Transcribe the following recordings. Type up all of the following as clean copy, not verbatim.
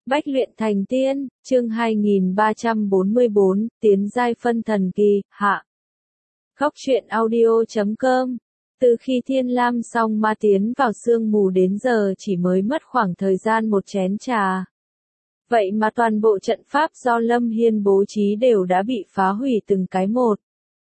Bách luyện thành tiên, chương 2344, tiến giai phân thần kỳ, hạ. Khóc truyện audio.com. Từ khi Thiên Lam Song Ma tiến vào sương mù đến giờ chỉ mới mất khoảng thời gian một chén trà. Vậy mà toàn bộ trận pháp do Lâm Hiên bố trí đều đã bị phá hủy từng cái một.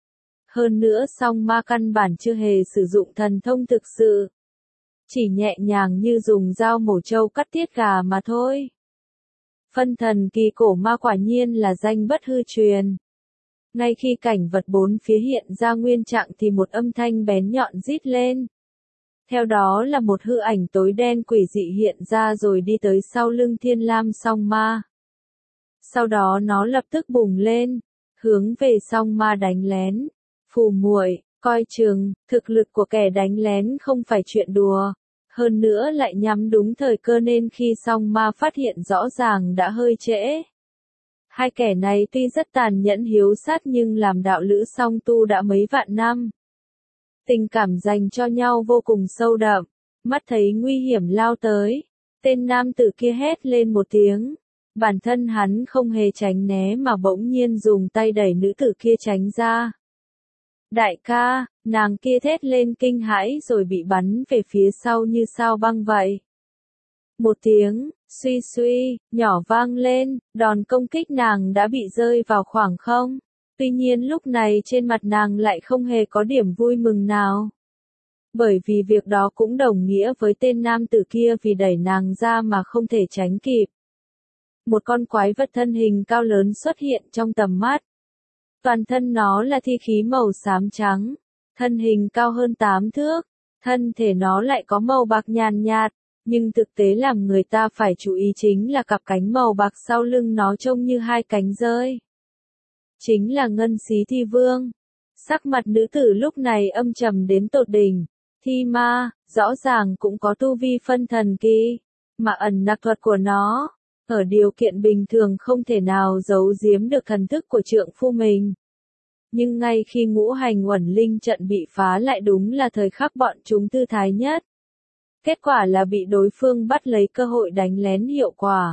Hơn nữa Song Ma căn bản chưa hề sử dụng thần thông thực sự. Chỉ nhẹ nhàng như dùng dao mổ trâu cắt tiết gà mà thôi. Phân thần kỳ cổ ma quả nhiên là danh bất hư truyền. Ngay khi cảnh vật bốn phía hiện ra nguyên trạng thì một âm thanh bén nhọn rít lên. Theo đó là một hư ảnh tối đen quỷ dị hiện ra rồi đi tới sau lưng Thiên Lam Song Ma. Sau đó nó lập tức bùng lên, hướng về Song Ma đánh lén. Phù muội, coi chừng, thực lực của kẻ đánh lén không phải chuyện đùa. Hơn nữa lại nhắm đúng thời cơ nên khi Song Ma phát hiện rõ ràng đã hơi trễ. Hai kẻ này tuy rất tàn nhẫn hiếu sát nhưng làm đạo lữ song tu đã mấy vạn năm. Tình cảm dành cho nhau vô cùng sâu đậm, mắt thấy nguy hiểm lao tới. Tên nam tử kia hét lên một tiếng. Bản thân hắn không hề tránh né mà bỗng nhiên dùng tay đẩy nữ tử kia tránh ra. Đại ca, nàng kia thét lên kinh hãi rồi bị bắn về phía sau như sao băng vậy. Một tiếng, suy suy, nhỏ vang lên, đòn công kích nàng đã bị rơi vào khoảng không. Tuy nhiên lúc này trên mặt nàng lại không hề có điểm vui mừng nào. Bởi vì việc đó cũng đồng nghĩa với tên nam tử kia vì đẩy nàng ra mà không thể tránh kịp. Một con quái vật thân hình cao lớn xuất hiện trong tầm mắt. Toàn thân nó là thi khí màu xám trắng, thân hình cao hơn 8 thước, thân thể nó lại có màu bạc nhàn nhạt, nhưng thực tế làm người ta phải chú ý chính là cặp cánh màu bạc sau lưng nó trông như hai cánh rơi. Chính là Ngân Xí Thi Vương. Sắc mặt nữ tử lúc này âm trầm đến tột đỉnh. Thi ma, rõ ràng cũng có tu vi phân thần kỳ, mà ẩn nặc thuật của nó. Ở điều kiện bình thường không thể nào giấu giếm được thần thức của trượng phu mình. Nhưng ngay khi ngũ hành uẩn linh trận bị phá lại đúng là thời khắc bọn chúng thư thái nhất. Kết quả là bị đối phương bắt lấy cơ hội đánh lén hiệu quả.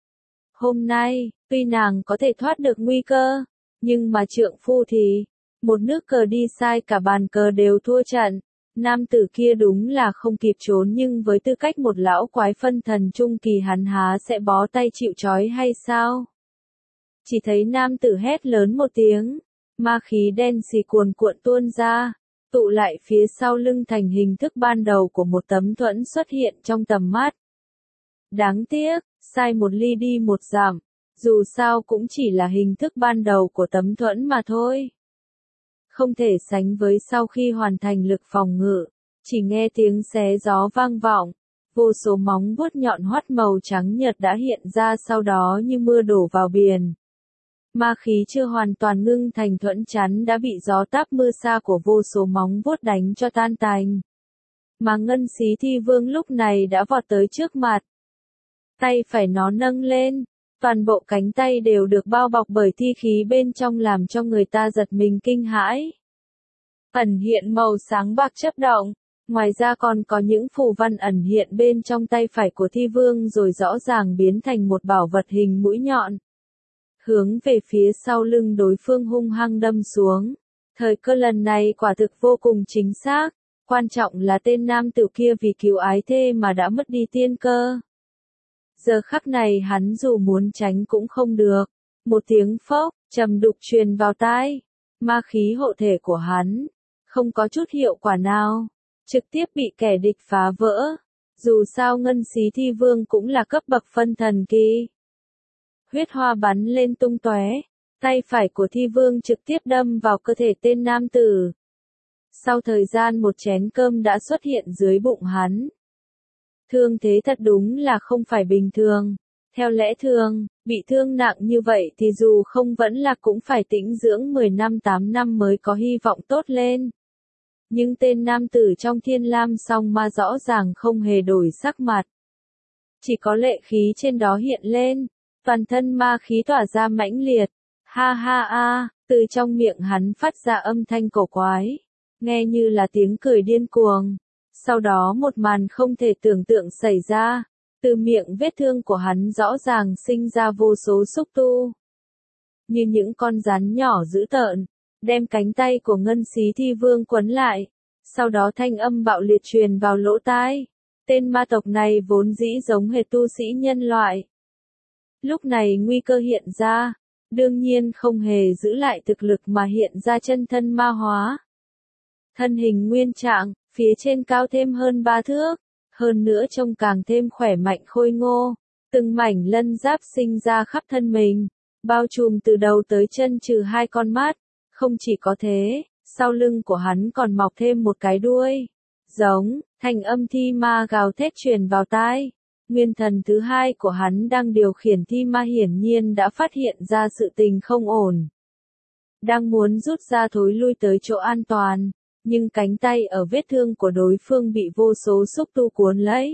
Hôm nay, tuy nàng có thể thoát được nguy cơ, nhưng mà trượng phu thì, một nước cờ đi sai cả bàn cờ đều thua trận. Nam tử kia đúng là không kịp trốn nhưng với tư cách một lão quái phân thần trung kỳ hắn há sẽ bó tay chịu trói hay sao? Chỉ thấy nam tử hét lớn một tiếng, ma khí đen xì cuồn cuộn tuôn ra, tụ lại phía sau lưng thành hình thức ban đầu của một tấm thuẫn xuất hiện trong tầm mắt. Đáng tiếc, sai một ly đi một dặm, dù sao cũng chỉ là hình thức ban đầu của tấm thuẫn mà thôi. Không thể sánh với sau khi hoàn thành lực phòng ngự, chỉ nghe tiếng xé gió vang vọng, vô số móng vuốt nhọn hoắt màu trắng nhợt đã hiện ra sau đó như mưa đổ vào biển. Ma khí chưa hoàn toàn ngưng thành thuẫn chắn đã bị gió táp mưa xa của vô số móng vuốt đánh cho tan tành. Mà Ngân Xí Thi Vương lúc này đã vọt tới trước mặt. Tay phải nó nâng lên, toàn bộ cánh tay đều được bao bọc bởi thi khí bên trong làm cho người ta giật mình kinh hãi. Ẩn hiện màu sáng bạc chớp động, ngoài ra còn có những phù văn ẩn hiện bên trong tay phải của Thi Vương rồi rõ ràng biến thành một bảo vật hình mũi nhọn. Hướng về phía sau lưng đối phương hung hăng đâm xuống. Thời cơ lần này quả thực vô cùng chính xác, quan trọng là tên nam tử kia vì cứu ái thê mà đã mất đi tiên cơ. Giờ khắc này hắn dù muốn tránh cũng không được. Một tiếng phốc, trầm đục truyền vào tai. Ma khí hộ thể của hắn không có chút hiệu quả nào, trực tiếp bị kẻ địch phá vỡ. Dù sao Ngân Xí Thi Vương cũng là cấp bậc phân thần kỳ. Huyết hoa bắn lên tung tóe, tay phải của Thi Vương trực tiếp đâm vào cơ thể tên nam tử. Sau thời gian một chén cơm đã xuất hiện dưới bụng hắn. Thương thế thật đúng là không phải bình thường. Theo lẽ thường, bị thương nặng như vậy thì dù không vẫn là cũng phải tĩnh dưỡng 10 năm 8 năm mới có hy vọng tốt lên. Nhưng tên nam tử trong Thiên Lam Song Ma rõ ràng không hề đổi sắc mặt. Chỉ có lệ khí trên đó hiện lên, toàn thân ma khí tỏa ra mãnh liệt. Ha ha a, từ trong miệng hắn phát ra âm thanh cổ quái, nghe như là tiếng cười điên cuồng. Sau đó một màn không thể tưởng tượng xảy ra, Từ miệng vết thương của hắn rõ ràng sinh ra vô số xúc tu. Như những con rắn nhỏ dữ tợn, đem cánh tay của Ngân Xí Thi Vương quấn lại. Sau đó thanh âm bạo liệt truyền vào lỗ tai. Tên ma tộc này vốn dĩ giống hệt tu sĩ nhân loại. Lúc này nguy cơ hiện ra, đương nhiên không hề giữ lại thực lực mà hiện ra chân thân ma hóa. Thân hình nguyên trạng, phía trên cao thêm hơn 3 thước, hơn nữa trông càng thêm khỏe mạnh khôi ngô, từng mảnh lân giáp sinh ra khắp thân mình, bao trùm từ đầu tới chân trừ 2 con mắt, không chỉ có thế, sau lưng của hắn còn mọc thêm một cái đuôi, giống, thanh âm thi ma gào thét truyền vào tai. Nguyên thần thứ 2 của hắn đang điều khiển thi ma hiển nhiên đã phát hiện ra sự tình không ổn. Đang muốn rút ra thối lui tới chỗ an toàn, nhưng cánh tay ở vết thương của đối phương bị vô số xúc tu cuốn lấy.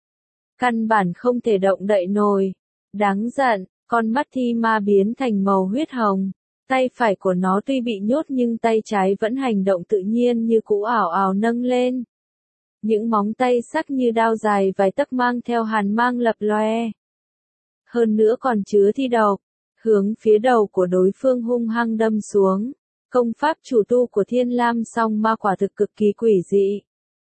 Căn bản không thể động đậy nổi. Đáng giận, con mắt thi ma biến thành màu huyết hồng. Tay phải của nó tuy bị nhốt nhưng tay trái vẫn hành động tự nhiên như cũ ảo ảo nâng lên. Những móng tay sắc như đao dài vài tấc mang theo hàn mang lập loè. Hơn nữa còn chứa thi độc, hướng phía đầu của đối phương hung hăng đâm xuống. Công pháp chủ tu của Thiên Lam Song Ma quả thực cực kỳ quỷ dị.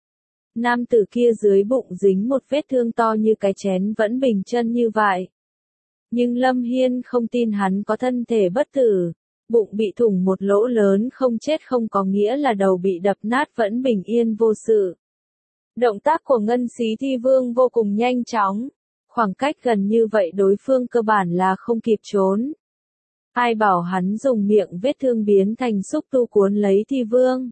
Nam tử kia dưới bụng dính một vết thương to như cái chén vẫn bình chân như vậy. Nhưng Lâm Hiên không tin hắn có thân thể bất tử. Bụng bị thủng một lỗ lớn không chết không có nghĩa là đầu bị đập nát vẫn bình yên vô sự. Động tác của Ngân Xí Thi Vương vô cùng nhanh chóng. Khoảng cách gần như vậy đối phương cơ bản là không kịp trốn. Ai bảo hắn dùng miệng vết thương biến thành xúc tu cuốn lấy Thi Vương.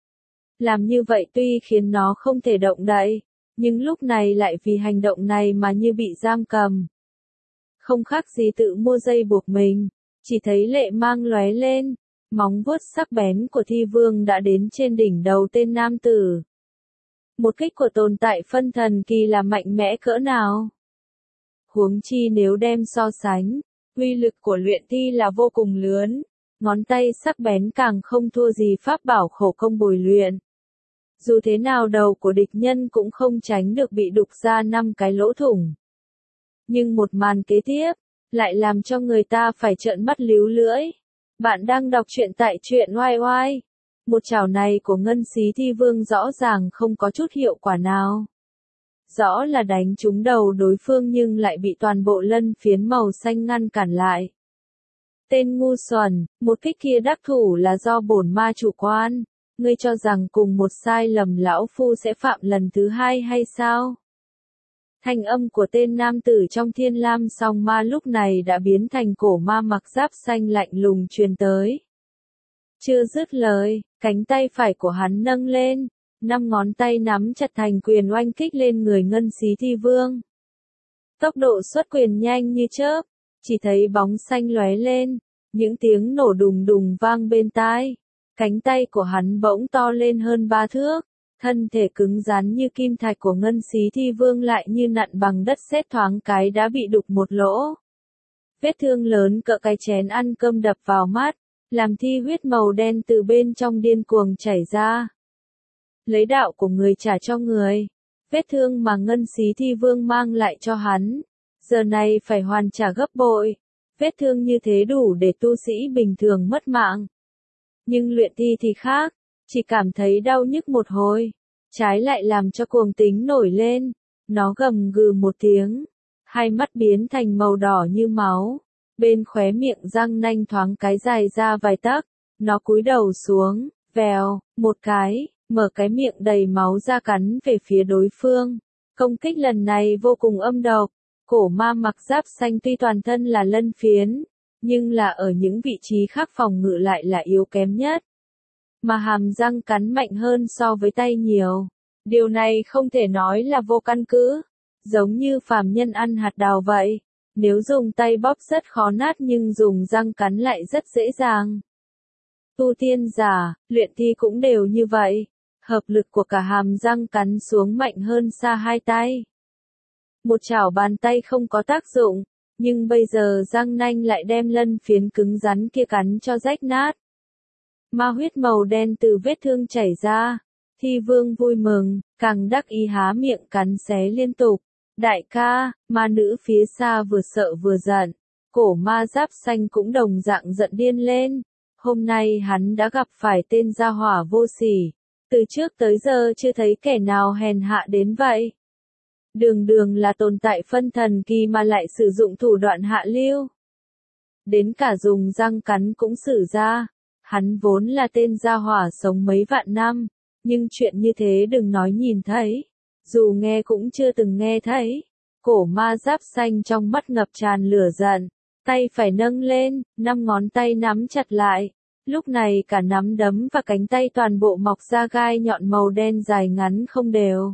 Làm như vậy tuy khiến nó không thể động đậy, nhưng lúc này lại vì hành động này mà như bị giam cầm. Không khác gì tự mua dây buộc mình, chỉ thấy lệ mang lóe lên, móng vuốt sắc bén của Thi Vương đã đến trên đỉnh đầu tên nam tử. Một kích của tồn tại phân thần kỳ là mạnh mẽ cỡ nào? Huống chi nếu đem so sánh, uy lực của luyện thi là vô cùng lớn, ngón tay sắc bén càng không thua gì pháp bảo khổ công bồi luyện. Dù thế nào đầu của địch nhân cũng không tránh được bị đục ra 5 cái lỗ thủng. Nhưng một màn kế tiếp, lại làm cho người ta phải trợn mắt líu lưỡi. Bạn đang đọc truyện tại truyện oai oai. Một chảo này của Ngân Xí Thi Vương rõ ràng không có chút hiệu quả nào. Rõ là đánh trúng đầu đối phương nhưng lại bị toàn bộ lân phiến màu xanh ngăn cản lại. Tên ngu xuẩn, một kích kia đắc thủ là do bổn ma chủ quan. Ngươi cho rằng cùng một sai lầm lão phu sẽ phạm lần thứ 2 hay sao? Thanh âm của tên nam tử trong Thiên Lam Song Ma lúc này đã biến thành cổ ma mặc giáp xanh lạnh lùng truyền tới. Chưa dứt lời, cánh tay phải của hắn nâng lên, 5 ngón tay nắm chặt thành quyền oanh kích lên người Ngân Xí Thi Vương. Tốc độ xuất quyền nhanh như chớp, chỉ thấy bóng xanh lóe lên, những tiếng nổ đùng đùng vang bên tai. Cánh tay của hắn bỗng to lên hơn 3 thước, thân thể cứng rắn như kim thạch của Ngân Xí Thi Vương lại như nặn bằng đất sét thoáng cái đã bị đục một lỗ. Vết thương lớn cỡ cái chén ăn cơm đập vào mắt, làm thi huyết màu đen từ bên trong điên cuồng chảy ra. Lấy đạo của người trả cho người, vết thương mà Ngân Xí Thi Vương mang lại cho hắn, giờ này phải hoàn trả gấp bội. Vết thương như thế đủ để tu sĩ bình thường mất mạng. Nhưng luyện thi thì khác, chỉ cảm thấy đau nhức một hồi, trái lại làm cho cuồng tính nổi lên, nó gầm gừ một tiếng, hai mắt biến thành màu đỏ như máu, bên khóe miệng răng nanh thoáng cái dài ra vài tấc, nó cúi đầu xuống, vèo, một cái, mở cái miệng đầy máu ra cắn về phía đối phương. Công kích lần này vô cùng âm độc, cổ ma mặc giáp xanh tuy toàn thân là lân phiến, nhưng là ở những vị trí khác phòng ngự lại là yếu kém nhất. Mà hàm răng cắn mạnh hơn so với tay nhiều. Điều này không thể nói là vô căn cứ, giống như phàm nhân ăn hạt đào vậy. Nếu dùng tay bóp rất khó nát nhưng dùng răng cắn lại rất dễ dàng. Tu tiên giả, luyện thi cũng đều như vậy. Hợp lực của cả hàm răng cắn xuống mạnh hơn xa hai tay. Một chảo bàn tay không có tác dụng, nhưng bây giờ răng nanh lại đem lân phiến cứng rắn kia cắn cho rách nát. Ma huyết màu đen từ vết thương chảy ra, Thi Vương vui mừng, càng đắc ý há miệng cắn xé liên tục. Đại ca, ma nữ phía xa vừa sợ vừa giận. Cổ ma giáp xanh cũng đồng dạng giận điên lên. Hôm nay hắn đã gặp phải tên gia hỏa vô sỉ. Từ trước tới giờ chưa thấy kẻ nào hèn hạ đến vậy. Đường đường là tồn tại phân thần kỳ mà lại sử dụng thủ đoạn hạ lưu. Đến cả dùng răng cắn cũng sử ra. Hắn vốn là tên gia hỏa sống mấy vạn năm. Nhưng chuyện như thế đừng nói nhìn thấy. Dù nghe cũng chưa từng nghe thấy. Cổ ma giáp xanh trong mắt ngập tràn lửa giận. Tay phải nâng lên, 5 ngón tay nắm chặt lại. Lúc này cả nắm đấm và cánh tay toàn bộ mọc ra gai nhọn màu đen dài ngắn không đều.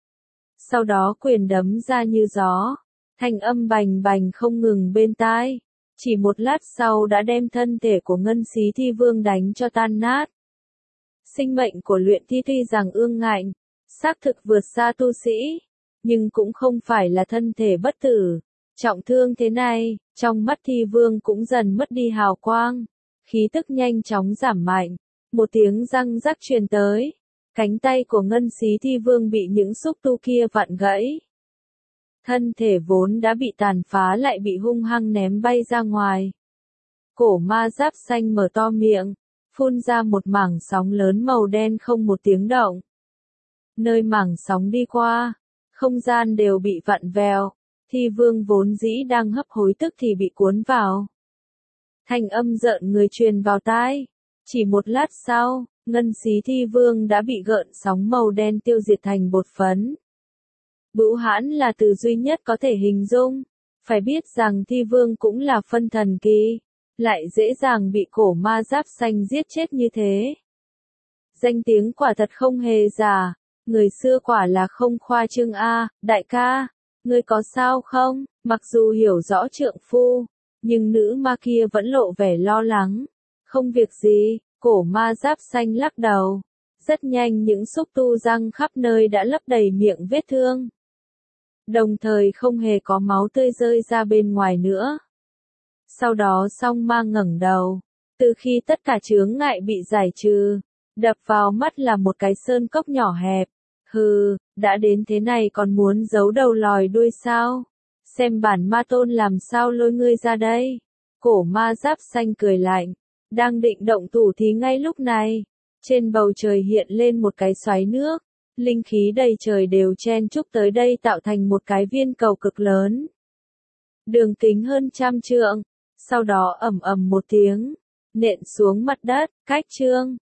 Sau đó quyền đấm ra như gió. Thanh âm bành bành không ngừng bên tai. Chỉ một lát sau đã đem thân thể của Ngân Xí Thi Vương đánh cho tan nát. Sinh mệnh của luyện thi tuy rằng ương ngạnh, xác thực vượt xa tu sĩ, nhưng cũng không phải là thân thể bất tử. Trọng thương thế này, trong mắt Thi Vương cũng dần mất đi hào quang, khí tức nhanh chóng giảm mạnh, một tiếng răng rắc truyền tới. Cánh tay của Ngân Xí Thi Vương bị những xúc tu kia vặn gãy. Thân thể vốn đã bị tàn phá lại bị hung hăng ném bay ra ngoài. Cổ ma giáp xanh mở to miệng, phun ra một mảng sóng lớn màu đen không một tiếng động. Nơi mảng sóng đi qua, không gian đều bị vặn vẹo, Thi Vương vốn dĩ đang hấp hối tức thì bị cuốn vào. Thanh âm rợn người truyền vào tai. Chỉ một lát sau, Ngân Xí Thi Vương đã bị gợn sóng màu đen tiêu diệt thành bột phấn. Bữu hãn là từ duy nhất có thể hình dung. Phải biết rằng Thi Vương cũng là phân thần kỳ, lại dễ dàng bị cổ ma giáp xanh giết chết như thế. Danh tiếng quả thật không hề giả, người xưa quả là không khoa trương a. Đại ca, ngươi có sao không? Mặc dù hiểu rõ trượng phu, nhưng nữ ma kia vẫn lộ vẻ lo lắng. Không việc gì, cổ ma giáp xanh lắc đầu. Rất nhanh những xúc tu răng khắp nơi đã lấp đầy miệng vết thương. Đồng thời không hề có máu tươi rơi ra bên ngoài nữa. Sau đó song ma ngẩng đầu. Từ khi tất cả chướng ngại bị giải trừ, đập vào mắt là một cái sơn cốc nhỏ hẹp. Hừ, đã đến thế này còn muốn giấu đầu lòi đuôi sao? Xem bản ma tôn làm sao lôi ngươi ra đây. Cổ ma giáp xanh cười lạnh. Đang định động thủ thì ngay lúc này, trên bầu trời hiện lên một cái xoáy nước. Linh khí đầy trời đều chen chúc tới đây tạo thành một cái viên cầu cực lớn. Đường kính hơn 100 trượng. Sau đó ầm ầm một tiếng, nện xuống mặt đất, cách trương.